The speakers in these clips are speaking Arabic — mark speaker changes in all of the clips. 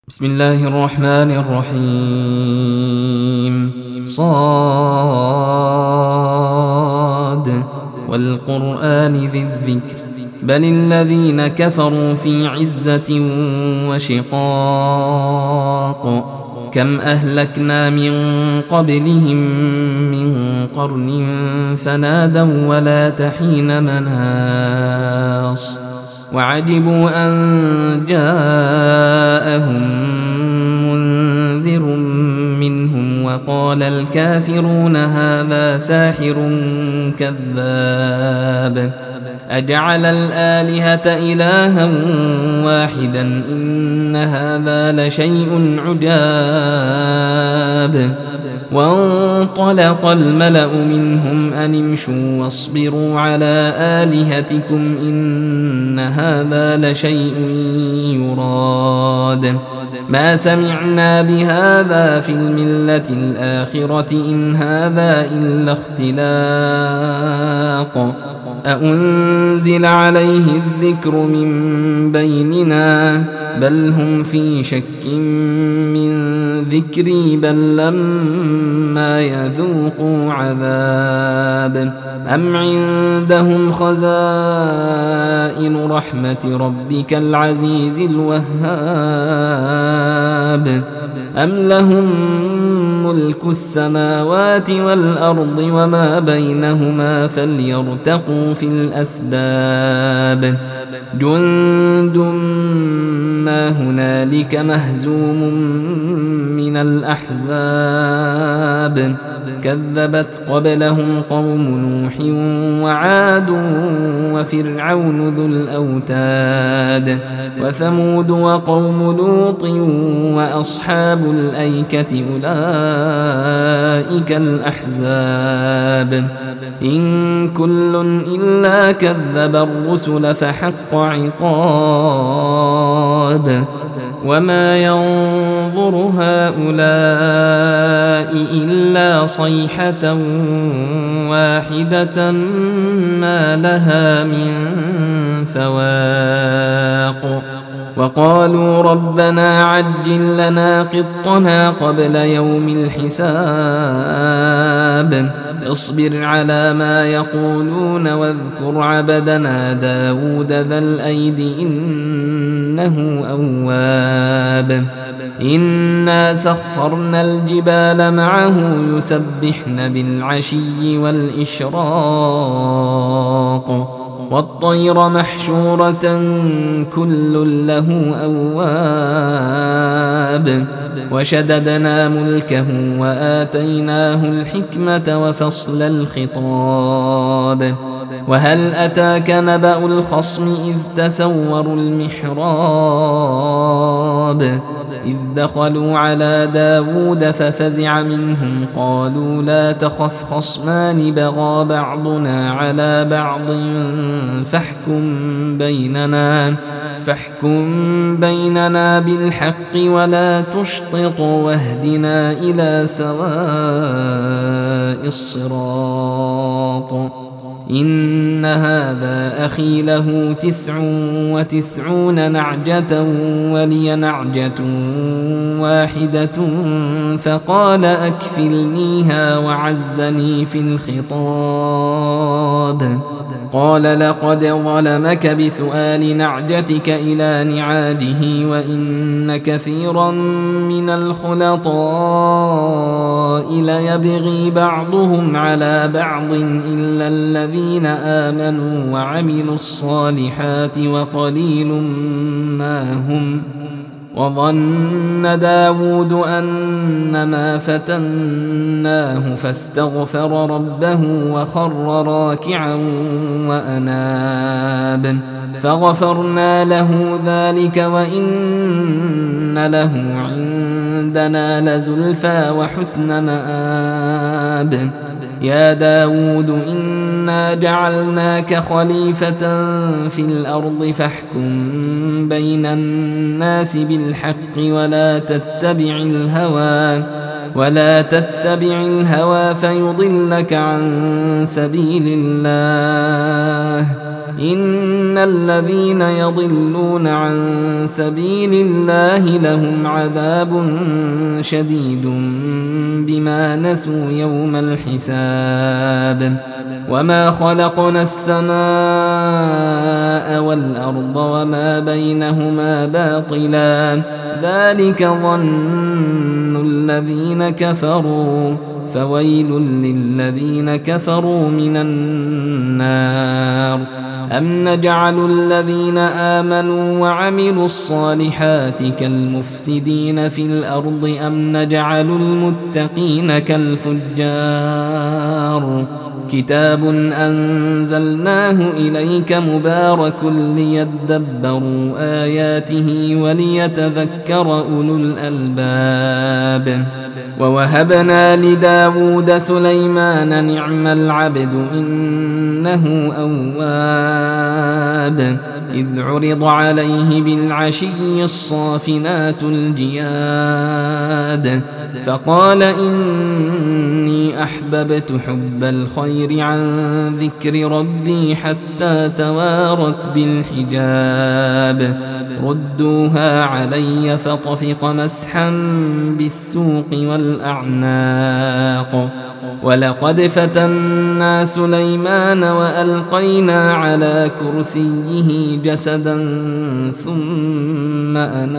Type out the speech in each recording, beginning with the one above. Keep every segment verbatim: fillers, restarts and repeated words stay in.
Speaker 1: بسم الله الرحمن الرحيم. صاد والقرآن ذي الذكر بل الذين كفروا في عزة وشقاق كم أهلكنا من قبلهم من قرن فنادوا ولا تحين مناص وعجبوا أن جاءهم منذر منهم وقال الكافرون هذا ساحر كذاب أجعل الآلهة إلها واحدا إن هذا لشيء عجاب وانطلق الملأ منهم أن امشوا واصبروا على آلهتكم إن هذا لشيء يراد ما سمعنا بهذا في الملة الآخرة إن هذا إلا اختلاق أأنزل عليه الذكر من بيننا بل هم في شك من ذكري بل لما يذوقوا عذاب أم عندهم خزائن رحمة ربك العزيز الوهاب أم لهم ملك السماوات والأرض وما بينهما فليرتقوا في الأسباب جند ما هنالك مهزوم من الأحزاب كذبت قبلهم قوم نوح وعاد وفرعون ذو الأوتاد وثمود وقوم لوط وأصحاب الأيكة أولئك الأحزاب إن كل إلا كذب الرسل فحق عقاب وما ينظر هؤلاء إلا صيحة واحدة ما لها من فواق وقالوا ربنا عجل لنا قطنا قبل يوم الحساب اصبر على ما يقولون واذكر عبدنا داود ذا الأيد إنه أواب إنا سخرنا الجبال معه يسبحن بالعشي والإشراق والطير محشورة كل له أواب وشددنا ملكه وآتيناه الحكمة وفصل الخطاب وهل أتاك نبأ الخصم إذ تسوروا المحراب إذ دخلوا على داود ففزع منهم قالوا لا تخف خصمان بغى بعضنا على بعض فاحكم بيننا فاحكم بيننا بالحق ولا تشطط واهدنا إلى سواء الصراط إن هذا أخي له تسع وتسعون نعجة ولي نعجة واحدة فقال أكفلنيها وعزني في الخطاب قال لقد ظلمك بسؤال نعجتك إلى نعاجه وإن كثيرا من الخلطاء ليبغي بعضهم على بعض إلا الذين آمنوا وعملوا الصالحات وقليل ما هم وظن داود أنما فتناه فاستغفر ربه وخر راكعا وأناب فغفرنا له ذلك وإن له عندنا لزلفى وحسن مآب يا داود إنا جعلناك خليفة في الأرض فاحكم بين الناس بالحق ولا تتبع الهوى ولا تتبع الهوى فيضلك عن سبيل الله إن الذين يضلون عن سبيل الله لهم عذاب شديد بما نسوا يوم الحساب وما خلقنا السماء والأرض وما بينهما باطلا ذلك ظن الذين كفروا فويل للذين كفروا من النار أم نجعل الذين آمنوا وعملوا الصالحات كالمفسدين في الأرض أم نجعل المتقين كالفجار كتاب أنزلناه إليك مبارك ليدبروا آياته وليتذكر أولو الألباب ووهبنا لداود سليمان نعم العبد إنه أواب إذ عرض عليه بالعشي الصافنات الجياد فقال إني أحببت حب الخير عن ذكر ربي حتى توارت بالحجاب ردوها علي فطفق مسحا بالسوق والأعناق ولقد فتنا سليمان وألقينا على كرسيه جسدا ثم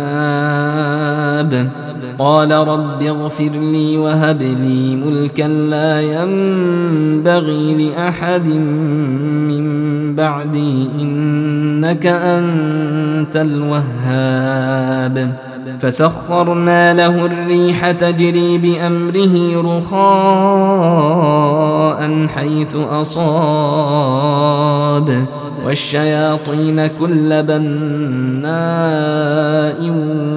Speaker 1: أناب قال رب اغفر لي وهب لي ملكا لا ينبغي لأحد من بعدي إنك أنت الوهاب فسخرنا له الريح تجري بأمره رخاء حيث أصاب والشياطين كل بناء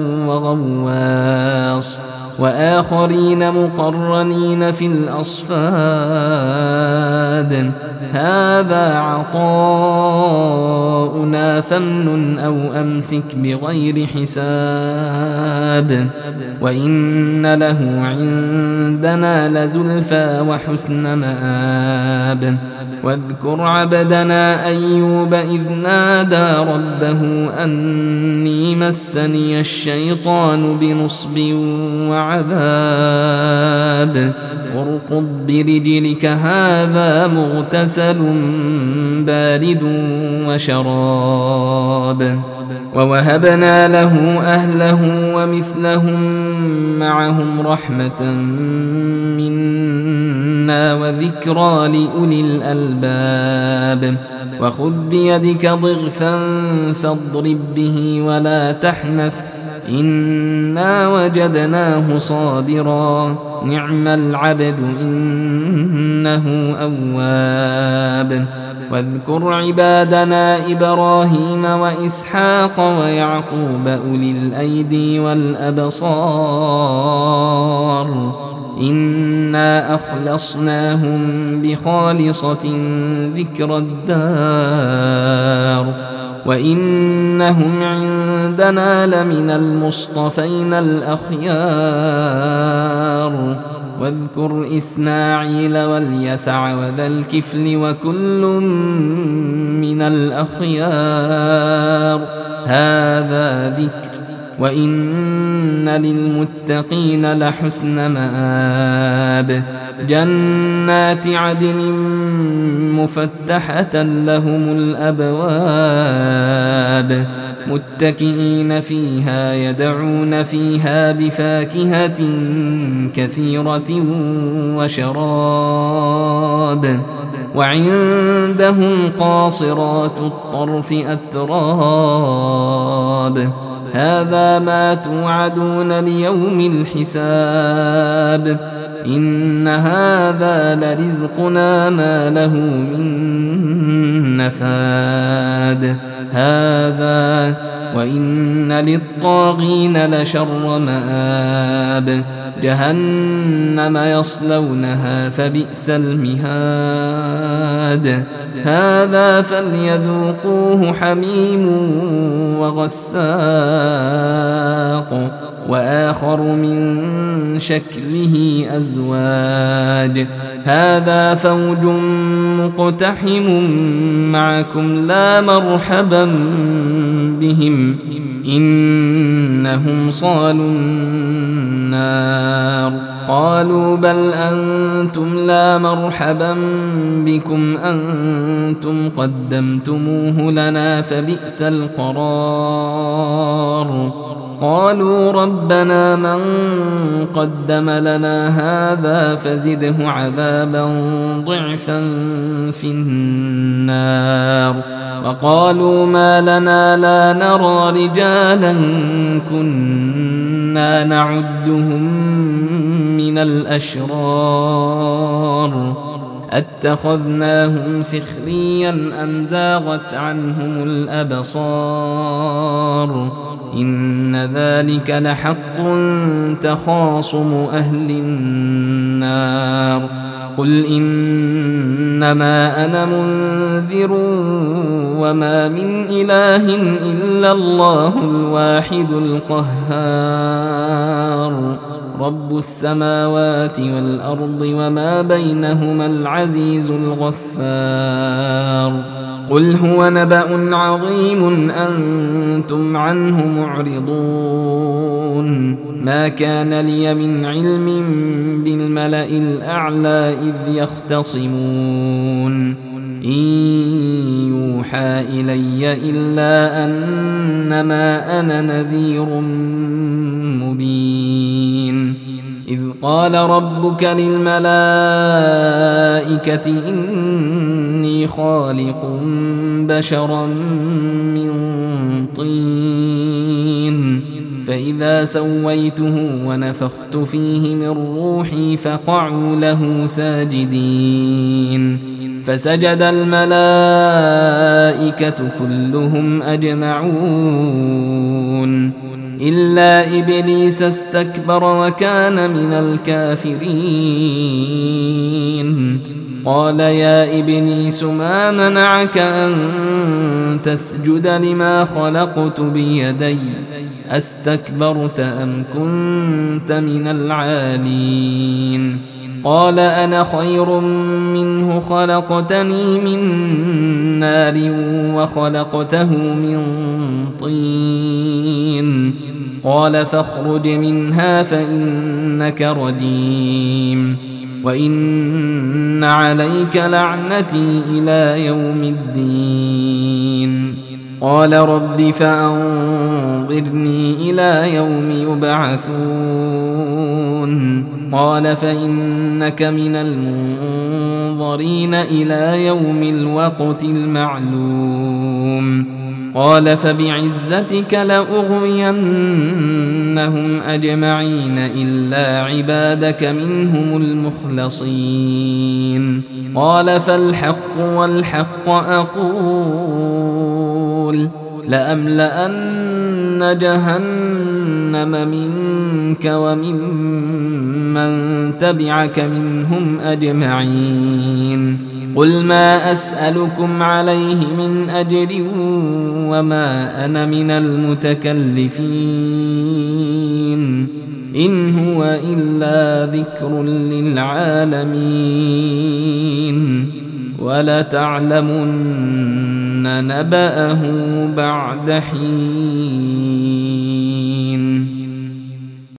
Speaker 1: وغواص وآخرين مقرنين في الأصفاد هذا عطاؤنا فامنن أو أمسك بغير حساب وإن له عندنا لزلفى وحسن مآب واذكر عبدنا أيوب إذ نادى ربه أني مسني الشيطان بنصب وعذاب اركض برجلك هذا مغتسل بارد وشراب ووهبنا له أهله ومثلهم معهم رحمة منا وذكرى لأولي الألباب وخذ بيدك ضغثا فاضرب به ولا تحنث إنا وجدناه صابرا نعم العبد إنه أواب واذكر عبادنا إبراهيم وإسحاق ويعقوب أولي الأيدي والأبصار إنا أخلصناهم بخالصة ذكر الدار وإنهم عندنا لمن المصطفين الأخيار واذكر إسماعيل واليسع وذا الكفل وكل من الأخيار هذا ذكر وإن للمتقين لحسن مآب جنات عدن مفتحة لهم الأبواب متكئين فيها يدعون فيها بفاكهة كثيرة وشراب وعندهم قاصرات الطرف أتراب هذا ما توعدون ليوم الحساب إن هذا لرزقنا ما له من نفاد هذا وإن للطاغين لشر مآب جهنم يصلونها فبئس المهاد هذا فليذوقوه حميم وغساق وآخر من شكله أزواج هذا فوج مقتحم معكم لا مرحبا بهم إنهم صالوا النار قالوا بل أنتم لا مرحبا بكم أنتم قدمتموه لنا فبئس القرار قالوا ربنا من قدم لنا هذا فزده عذابا ضعفا في النار وقالوا ما لنا لا نرى رجالا كنا نعدهم من الأشرار أتخذناهم سخريا أم زاغت عنهم الأبصار إن ذلك لحق تخاصم أهل النار قل إنما أنا منذر وما من إله إلا الله الواحد القهار رب السماوات والأرض وما بينهما العزيز الغفار قل هو نبأ عظيم أنتم عنه معرضون ما كان لي من علم بالملأ الأعلى إذ يختصمون إن يوحى إلي إلا أنما أنا نذير مبين إذ قال ربك للملائكة إني خالق بشرا من طين فإذا سويته ونفخت فيه من روحي فقعوا له ساجدين فسجد الملائكة كلهم أجمعون إلا إبليس استكبر وكان من الكافرين قال يا إبليس ما منعك أن تسجد لما خلقت بيدي أستكبرت أم كنت من العالين قال أنا خير منه خلقتني من نار وخلقته من طين قال فاخرج منها فإنك رجيم وإن عليك لعنتي إلى يوم الدين قال رب فأنظرني إلى يوم يبعثون قال فإنك من المنظرين إلى يوم الوقت المعلوم قال فبعزتك لأغوينهم أجمعين إلا عبادك منهم المخلصين قال فالحق والحق أقول لأملأن جهنم منك وممن تبعك منهم أجمعين قل ما أسألكم عليه من أجر وما أنا من المتكلفين إن هو إلا ذكر للعالمين ولتعلمن نبأه بعد حين.